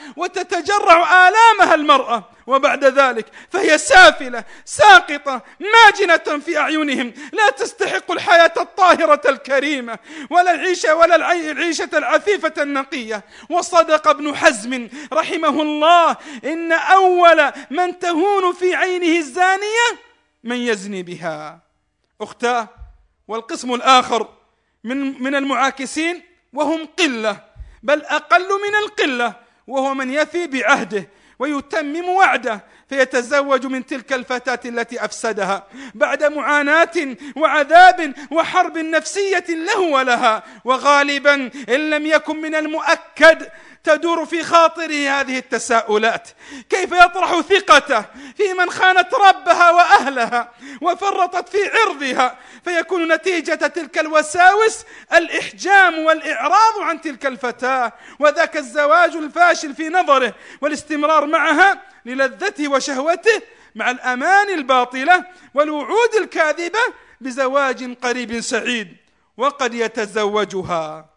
وتتجرع آلامها المرأة، وبعد ذلك فهي سافلة ساقطة ماجنة في أعينهم، لا تستحق الحياة الطاهرة الكريمة ولا العيشة ولا العيشة العفيفة النقية. وصدق ابن حزم رحمه الله: إن أول من تهون في عينه الزانية من يزني بها. أختاه، والقسم الآخر من من المعاكسين وهم قلة بل أقل من القلة، وهو من يفي بعهده ويتمم وعده، فيتزوج من تلك الفتاة التي أفسدها بعد معاناة وعذاب وحرب نفسية له ولها. وغالبا إن لم يكن من المؤكد تدور في خاطره هذه التساؤلات: كيف يطرح ثقته في من خانت ربها وأهلها وفرطت في عرضها، فيكون نتيجة تلك الوساوس الإحجام والإعراض عن تلك الفتاة، وذاك الزواج الفاشل في نظره والاستمرار معها للذته وشهوته، مع الأمان الباطلة والوعود الكاذبة بزواج قريب سعيد. وقد يتزوجها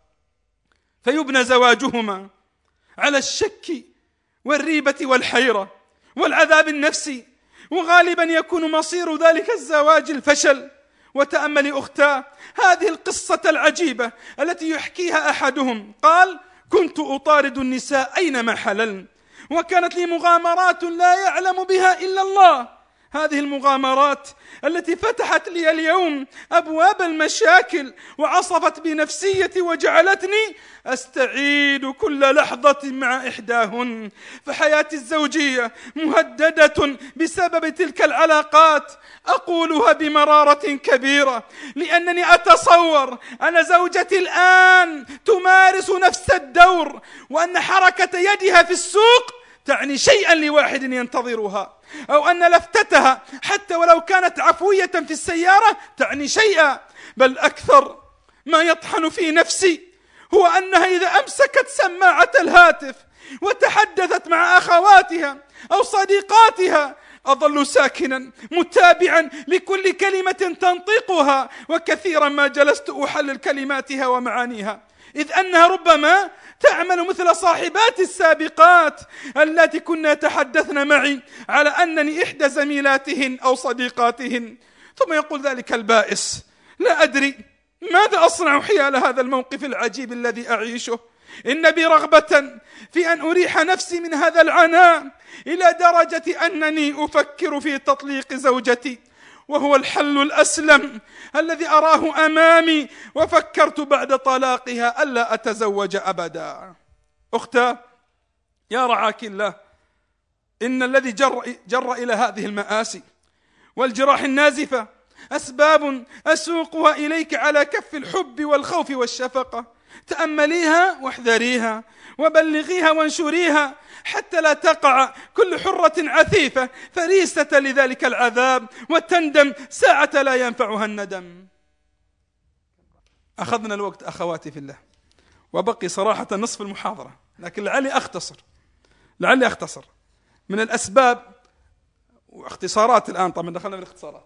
فيبنى زواجهما على الشك والريبة والحيرة والعذاب النفسي، وغالبا يكون مصير ذلك الزواج الفشل. وتأمل أختاه هذه القصة العجيبة التي يحكيها أحدهم، قال: كنت أطارد النساء أينما حللن، وكانت لي مغامرات لا يعلم بها إلا الله. هذه المغامرات التي فتحت لي اليوم أبواب المشاكل وعصفت بنفسيتي وجعلتني أستعيد كل لحظة مع إحداهن، فحياتي الزوجية مهددة بسبب تلك العلاقات. أقولها بمرارة كبيرة، لأنني أتصور أن زوجتي الآن تمارس نفس الدور، وأن حركة يدها في السوق تعني شيئا لواحد ينتظرها، أو أن لفتتها حتى ولو كانت عفوية في السيارة تعني شيئا. بل أكثر ما يطحن في نفسي هو أنها إذا أمسكت سماعة الهاتف وتحدثت مع أخواتها أو صديقاتها أظل ساكنا متابعا لكل كلمة تنطقها، وكثيرا ما جلست أحلل كلماتها ومعانيها، إذ أنها ربما تعمل مثل صاحبات السابقات التي كنا يتحدثن معي على أنني إحدى زميلاتهن أو صديقاتهن. ثم يقول ذلك البائس: لا أدري ماذا أصنع حيال هذا الموقف العجيب الذي أعيشه. إن بي رغبة في أن أريح نفسي من هذا العناء إلى درجة أنني أفكر في تطليق زوجتي، وهو الحل الأسلم الذي أراه أمامي، وفكرت بعد طلاقها ألا أتزوج أبدا. أختاه، يا رعاك الله، إن الذي جر, جر إلى هذه المآسي والجراح النازفة أسباب أسوقها إليك على كف الحب والخوف والشفقة. تأمليها واحذريها وبلغيها وانشريها حتى لا تقع كل حرة عثيفة فريسة لذلك العذاب وتندم ساعة لا ينفعها الندم. أخذنا الوقت أخواتي في الله، وبقي صراحة نصف المحاضرة، لكن لعلي أختصر لعلي أختصر من الأسباب واختصارات. الآن طبعا دخلنا في الاختصارات: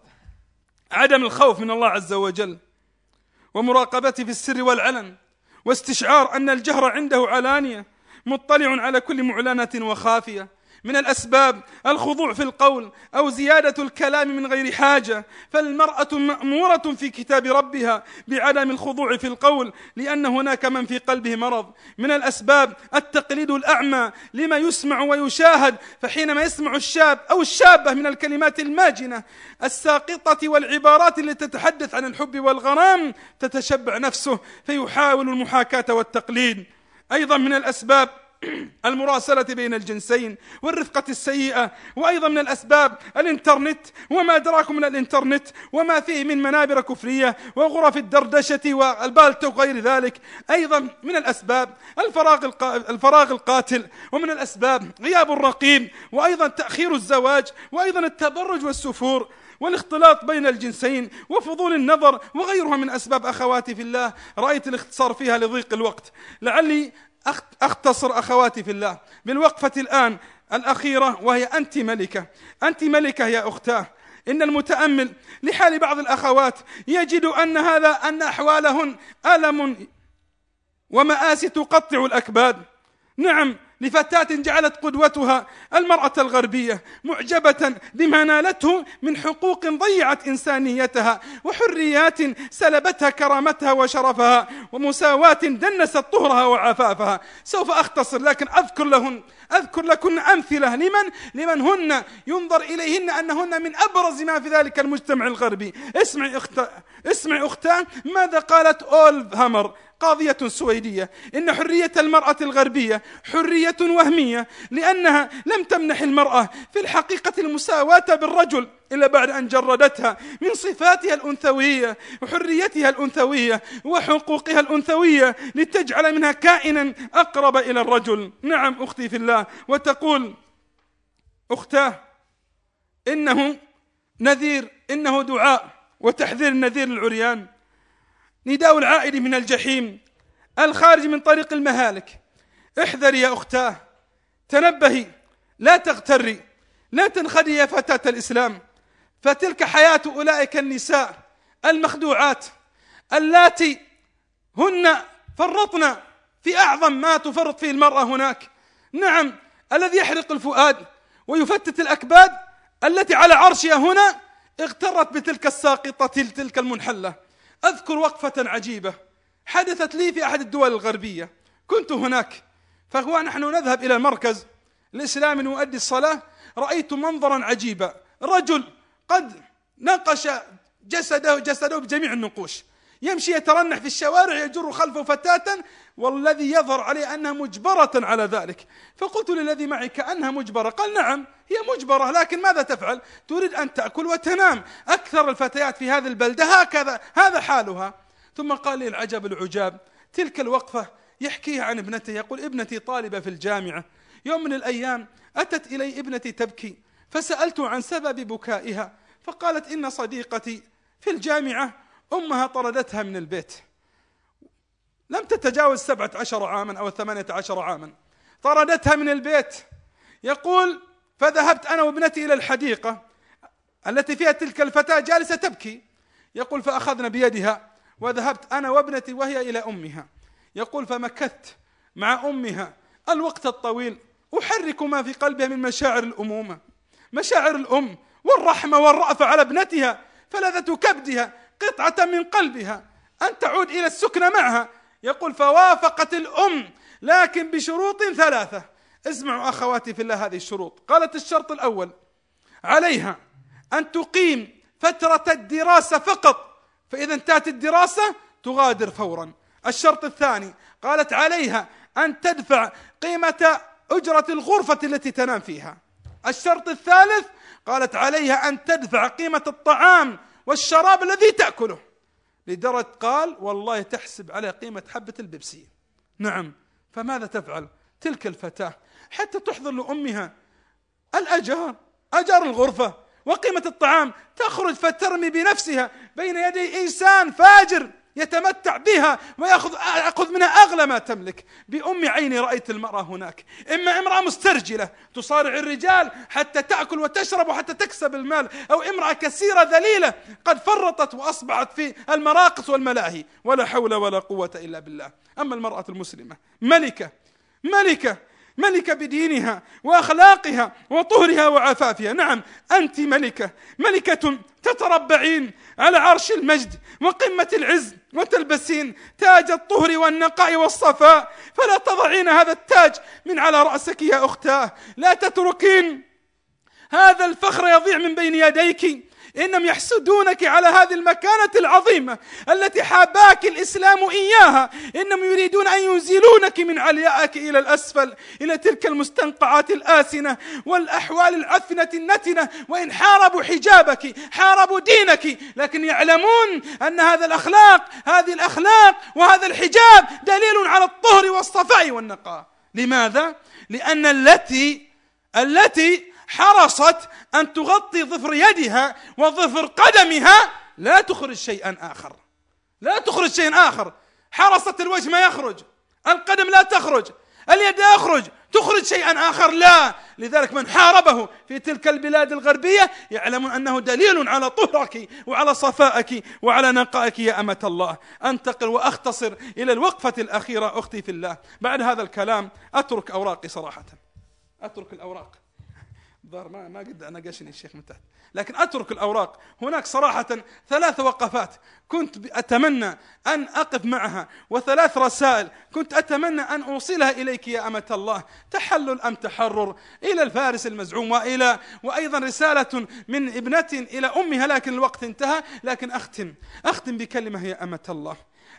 عدم الخوف من الله عز وجل، ومراقبته في السر والعلن، واستشعار أن الجهر عنده علانية، مطلع على كل معلنة وخافية. من الأسباب الخضوع في القول أو زيادة الكلام من غير حاجة، فالمرأة مأمورة في كتاب ربها بعدم الخضوع في القول، لأن هناك من في قلبه مرض. من الأسباب التقليد الأعمى لما يسمع ويشاهد، فحينما يسمع الشاب أو الشابة من الكلمات الماجنة الساقطة والعبارات التي تتحدث عن الحب والغرام تتشبع نفسه فيحاول المحاكاة والتقليد. أيضا من الأسباب المراسلة بين الجنسين والرفقة السيئة، وأيضا من الأسباب الإنترنت وما أدراكم من الإنترنت وما فيه من منابر كفرية وغرف الدردشة والبالتو وغير ذلك. أيضا من الأسباب الفراغ, الفراغ القاتل، ومن الأسباب غياب الرقيب، وأيضا تأخير الزواج، وأيضا التبرج والسفور والاختلاط بين الجنسين وفضول النظر وغيرها من أسباب. أخواتي في الله، رأيت الاختصار فيها لضيق الوقت، لعلي أختصر أخواتي في الله بالوقفة الآن الأخيرة، وهي أنت ملكة. أنت ملكة يا أختاه. إن المتأمل لحال بعض الأخوات يجد أن هذا أن أحوالهن ألم ومآسي تقطع الأكباد. نعم، لفتاة جعلت قدوتها المرأة الغربية، معجبة بما نالته من حقوق ضيعت إنسانيتها وحريات سلبتها كرامتها وشرفها ومساواة دنست طهرها وعفافها. سوف أختصر، لكن أذكر لهن أذكر لكن أمثلة لمن لمن هن ينظر إليهن أنهن من أبرز ما في ذلك المجتمع الغربي. اسمعي أختاه اسمعي أختاه ماذا قالت أولف هامر. قاضية سويدية إن حرية المرأة الغربية حرية وهمية، لأنها لم تمنح المرأة في الحقيقة المساواة بالرجل إلا بعد أن جردتها من صفاتها الأنثوية وحريتها الأنثوية وحقوقها الأنثوية لتجعل منها كائنا أقرب إلى الرجل. نعم أختي في الله. وتقول أختاه إنه نذير، إنه دعاء وتحذير النذير العريان، نداء العائد من الجحيم الخارج من طريق المهالك. احذري يا أختاه، تنبهي، لا تغتري، لا تنخدي يا فتاة الإسلام، فتلك حياة أولئك النساء المخدوعات اللاتي هن فرطن في أعظم ما تفرط فيه المرأة هناك. نعم، الذي يحرق الفؤاد ويفتت الأكباد التي على عرشها هنا اغترت بتلك الساقطة تلك المنحلة. أذكر وقفة عجيبة حدثت لي في أحد الدول الغربية، كنت هناك، فهو نحن نذهب إلى المركز الإسلامي نؤدي الصلاة، رأيت منظرا عجيبا، رجل قد نقش جسده جسده بجميع النقوش، يمشي يترنح في الشوارع يجر خلفه فتاة، والذي يظهر عليه أنها مجبرة على ذلك. فقلت للذي معي كأنها مجبرة، قال نعم هي مجبرة، لكن ماذا تفعل؟ تريد أن تأكل وتنام، أكثر الفتيات في هذه البلدة هكذا، هذا حالها. ثم قال لي العجب العجاب، تلك الوقفة يحكيها عن ابنته، يقول ابنتي طالبة في الجامعة، يوم من الأيام أتت إلي ابنتي تبكي، فسألت عن سبب بكائها، فقالت إن صديقتي في الجامعة أمها طردتها من البيت، لم تتجاوز سبعة عشر عاما أو ثمانية عشر عاما، طردتها من البيت. يقول فذهبت أنا وابنتي إلى الحديقة التي فيها تلك الفتاة جالسة تبكي، يقول فأخذنا بيدها وذهبت أنا وابنتي وهي إلى أمها. يقول فمكثت مع أمها الوقت الطويل أحرك ما في قلبها من مشاعر الأمومة، مشاعر الأم والرحمة والرأفة على ابنتها، فلذة كبدها قطعة من قلبها أن تعود إلى السكنة معها. يقول فوافقت الأم لكن بشروط ثلاثة. اسمعوا أخواتي في الله هذه الشروط. قالت الشرط الأول عليها أن تقيم فترة الدراسة فقط، فإذا انتهت الدراسة تغادر فورا. الشرط الثاني قالت عليها أن تدفع قيمة أجرة الغرفة التي تنام فيها. الشرط الثالث قالت عليها أن تدفع قيمة الطعام والشراب الذي تأكله، لدرجة قال والله تحسب على قيمة حبة البيبسي. نعم، فماذا تفعل تلك الفتاة حتى تحضر لأمها الأجار، أجار الغرفة وقيمة الطعام، تخرج فترمي بنفسها بين يدي إنسان فاجر يتمتع بها ويأخذ أخذ منها أغلى ما تملك. بأم عيني رأيت المرأة هناك، إما امرأة مسترجلة تصارع الرجال حتى تأكل وتشرب وحتى تكسب المال، أو امرأة كثيرة ذليلة قد فرطت وأصبحت في المراقص والملاهي، ولا حول ولا قوة إلا بالله. أما المرأة المسلمة ملكة ملكة ملكة بدينها وأخلاقها وطهرها وعفافها. نعم أنت ملكة، ملكة تتربعين على عرش المجد وقمة العز وتلبسين تاج الطهر والنقاء والصفاء، فلا تضعين هذا التاج من على رأسك يا أختاه، لا تتركين هذا الفخر يضيع من بين يديك. إنهم يحسدونك على هذه المكانة العظيمة التي حاباك الإسلام إياها، إنهم يريدون أن ينزلونك من عليائك إلى الأسفل، إلى تلك المستنقعات الآسنة والأحوال العفنة النتنة. وإن حاربوا حجابك حاربوا دينك، لكن يعلمون أن هذا الأخلاق هذه الأخلاق وهذا الحجاب دليل على الطهر والصفاء والنقاء. لماذا؟ لأن التي التي حرصت أن تغطي ظفر يدها وظفر قدمها لا تخرج شيئا آخر، لا تخرج شيئا آخر. حرصت الوجه ما يخرج، القدم لا تخرج، اليد لا يخرج، تخرج شيئا آخر لا. لذلك من حاربه في تلك البلاد الغربية يعلمون أنه دليل على طهرك وعلى صفائك وعلى نقائك يا أمة الله. أنتقل وأختصر إلى الوقفة الأخيرة أختي في الله. بعد هذا الكلام أترك أوراقي صراحة، أترك الأوراق، ظهر ما ما قد ناقشني الشيخ من تحت، لكن أترك الأوراق. هناك صراحة ثلاث وقفات كنت أتمنى أن أقف معها، وثلاث رسائل كنت أتمنى أن أوصلها إليك يا أمة الله، تحلل أم تحرر إلى الفارس المزعوم، وإلى وأيضا رسالة من ابنة إلى أمها، لكن الوقت انتهى. لكن أختم أختم بكلمة يا أمة الله،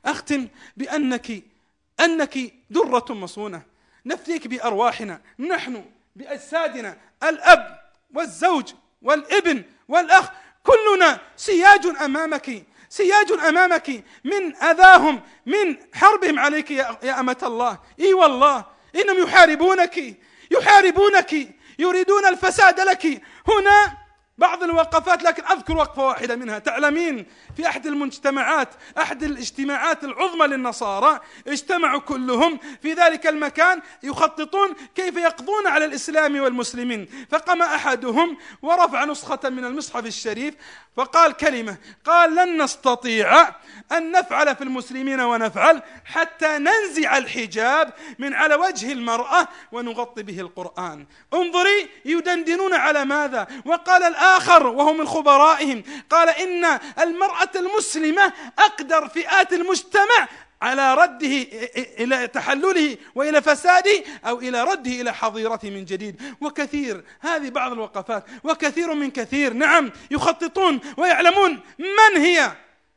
أختم بأنك أنك درة مصونة، نفديك بأرواحنا نحن بأجسادنا، الأب والزوج والابن والأخ، كلنا سياج أمامك، سياج أمامك من أذاهم، من حربهم عليك يا أمة الله. إي والله إنهم يحاربونك يحاربونك يريدون الفساد لك. هنا بعض الوقفات، لكن أذكر وقفة واحدة منها. تعلمين في أحد المجتمعات، أحد الاجتماعات العظمى للنصارى، اجتمعوا كلهم في ذلك المكان يخططون كيف يقضون على الإسلام والمسلمين، فقام أحدهم ورفع نسخة من المصحف الشريف فقال كلمة، قال: لن نستطيع أن نفعل في المسلمين ونفعل حتى ننزع الحجاب من على وجه المرأة ونغطي به القرآن. انظري يدندنون على ماذا. وقال الآخر وهو من خبرائهم، قال: إن المرأة المسلمة أقدر فئات المجتمع على رده إلى تحلله وإلى فساده، أو إلى رده إلى حظيرته من جديد. وكثير، هذه بعض الوقفات، وكثير من كثير. نعم يخططون ويعلمون من هي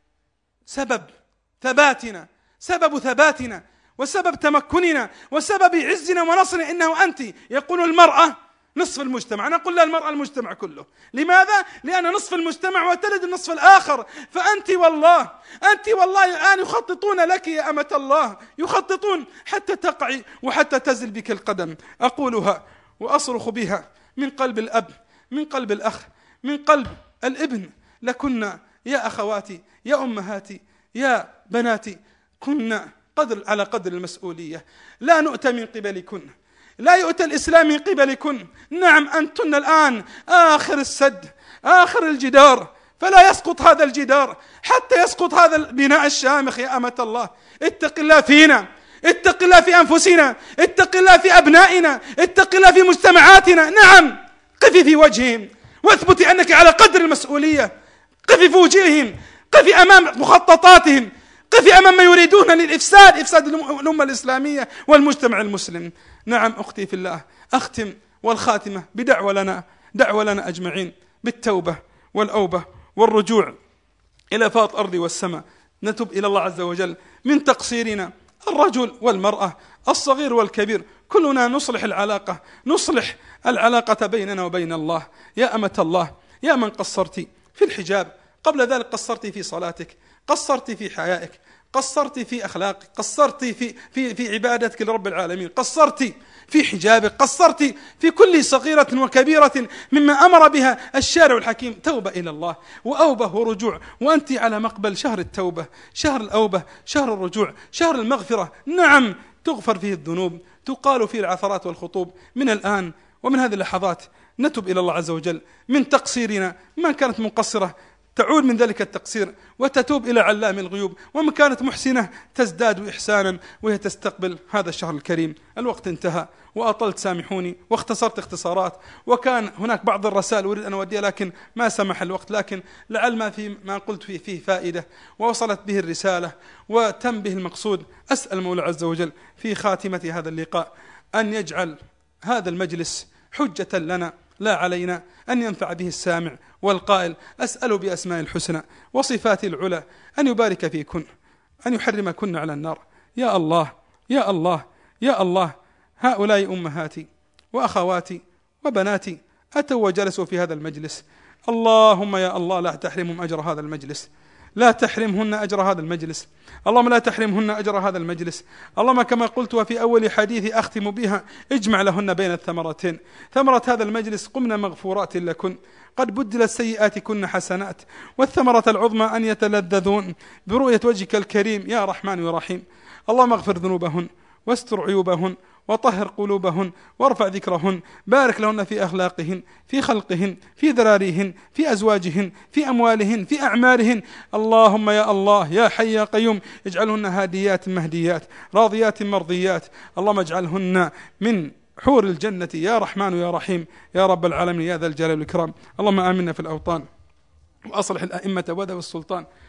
سبب ثباتنا، سبب ثباتنا وسبب تمكننا وسبب عزنا ونصرنا، إنه أنت. يقول المرأة نصف المجتمع، نقول لا، المرأة المجتمع كله. لماذا؟ لأن نصف المجتمع وتلد النصف الآخر. فأنت والله أنت والله الآن يخططون لك يا أمة الله، يخططون حتى تقعي وحتى تزل بك القدم. أقولها وأصرخ بها من قلب الأب، من قلب الأخ، من قلب الابن. لكنا يا أخواتي، يا أمهاتي، يا بناتي، كنا قدر على قدر المسؤولية، لا نؤتى من قبلكن، لا يؤتى الإسلام من قبلكن. نعم أنتن الآن آخر السد، آخر الجدار، فلا يسقط هذا الجدار حتى يسقط هذا البناء الشامخ يا أمة الله. اتق الله فينا، اتق الله في أنفسنا، اتق الله في أبنائنا، اتق الله في مجتمعاتنا. نعم قفي في وجههم واثبتي أنك على قدر المسؤولية، قفي في وجههم، قفي أمام مخططاتهم، قفي أمام ما يريدون للإفساد، إفساد الأمة الإسلامية والمجتمع المسلم. نعم أختي في الله، أختم والخاتمة بدعوة لنا، دعوة لنا أجمعين بالتوبة والأوبة والرجوع إلى فاطر الأرض والسماء. نتوب إلى الله عز وجل من تقصيرنا، الرجل والمرأة، الصغير والكبير، كلنا نصلح العلاقة، نصلح العلاقة بيننا وبين الله. يا أمة الله، يا من قصرت في الحجاب، قبل ذلك قصرت في صلاتك، قصرت في حيائك، قصرت في أخلاقك، قصرت في في في عبادتك لرب العالمين، قصرت في حجابك، قصرت في كل صغيرة وكبيرة مما أمر بها الشارع الحكيم. توبة إلى الله وأوبة ورجوع، وأنت على مقبل شهر التوبة، شهر الأوبة، شهر الرجوع، شهر المغفرة. نعم تغفر فيه الذنوب، تقال فيه العثرات والخطوب. من الآن ومن هذه اللحظات نتوب إلى الله عز وجل من تقصيرنا، من كانت مقصرة تعود من ذلك التقصير وتتوب إلى علام الغيوب، ومن كانت محسنة تزداد إحسانا وهي تستقبل هذا الشهر الكريم. الوقت انتهى وأطلت، سامحوني، واختصرت اختصارات، وكان هناك بعض الرسائل أريد أن أوديها لكن ما سمح الوقت، لكن لعل ما في ما قلت فيه فيه فائدة ووصلت به الرسالة وتم به المقصود. أسأل المولى عز وجل في خاتمة هذا اللقاء أن يجعل هذا المجلس حجة لنا لا علينا، أن ينفع به السامع والقائل. أسأل بأسماء الحسنى وصفات العلى أن يبارك فيكن، أن يحرمكن على النار. يا الله يا الله يا الله، هؤلاء أمهاتي وأخواتي وبناتي أتوا وجلسوا في هذا المجلس، اللهم يا الله لا تحرمهم أجر هذا المجلس، لا تحرمهن أجر هذا المجلس، اللهم لا تحرمهن أجر هذا المجلس. اللهم كما قلت وفي أول حديث أختم بها، اجمع لهن بين الثمرتين، ثمرة هذا المجلس قمنا مغفورات لكن، قد بدلت سيئاتكن حسنات، والثمرة العظمى أن يتلذذون برؤية وجهك الكريم يا رحمن يا رحيم. اللهم اغفر ذنوبهن واستر عيوبهن وطهر قلوبهن وارفع ذكرهن، بارك لهن في أخلاقهن، في خلقهن، في ذراريهن، في أزواجهن، في أموالهن، في أعمارهن. اللهم يا الله يا حي يا قيوم اجعلهن هاديات مهديات راضيات مرضيات، اللهم اجعلهن من حور الجنة يا رحمن يا رحيم يا رب العالمين يا ذا الجلال والإكرام. اللهم آمنا في الأوطان وأصلح الأئمة وذوي السلطان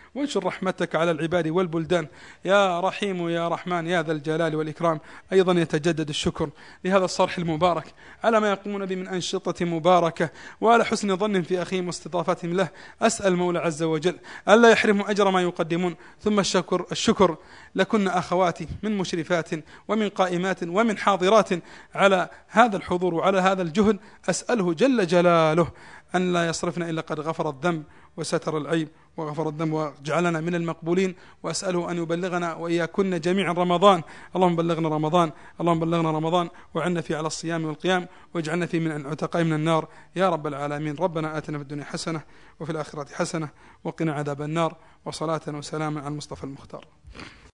وانشر رحمتك على العباد والبلدان يا رحيم يا رحمن يا ذا الجلال والإكرام. أيضا يتجدد الشكر لهذا الصرح المبارك على ما يقومون به من أنشطة مباركة، وعلى حسن ظن في أخيهم واستضافتهم له. أسأل المولى عز وجل ألا يحرمهم أجر ما يقدمون. ثم الشكر الشكر لكن أخواتي من مشرفات ومن قائمات ومن حاضرات على هذا الحضور وعلى هذا الجهد. أسأله جل جلاله أن لا يصرفنا إلا قد غفر الذنب وستر العيب وغفر الذنب وجعلنا من المقبولين. وأسأله أن يبلغنا وإياكن جميعا رمضان. اللهم بلغنا رمضان، اللهم بلغنا رمضان وعنا فيه على الصيام والقيام، واجعلنا فيه من عتقاء من النار يا رب العالمين. ربنا آتنا في الدنيا حسنة وفي الآخرة حسنة وقنا عذاب النار. وصلاة وسلاما على المصطفى المختار.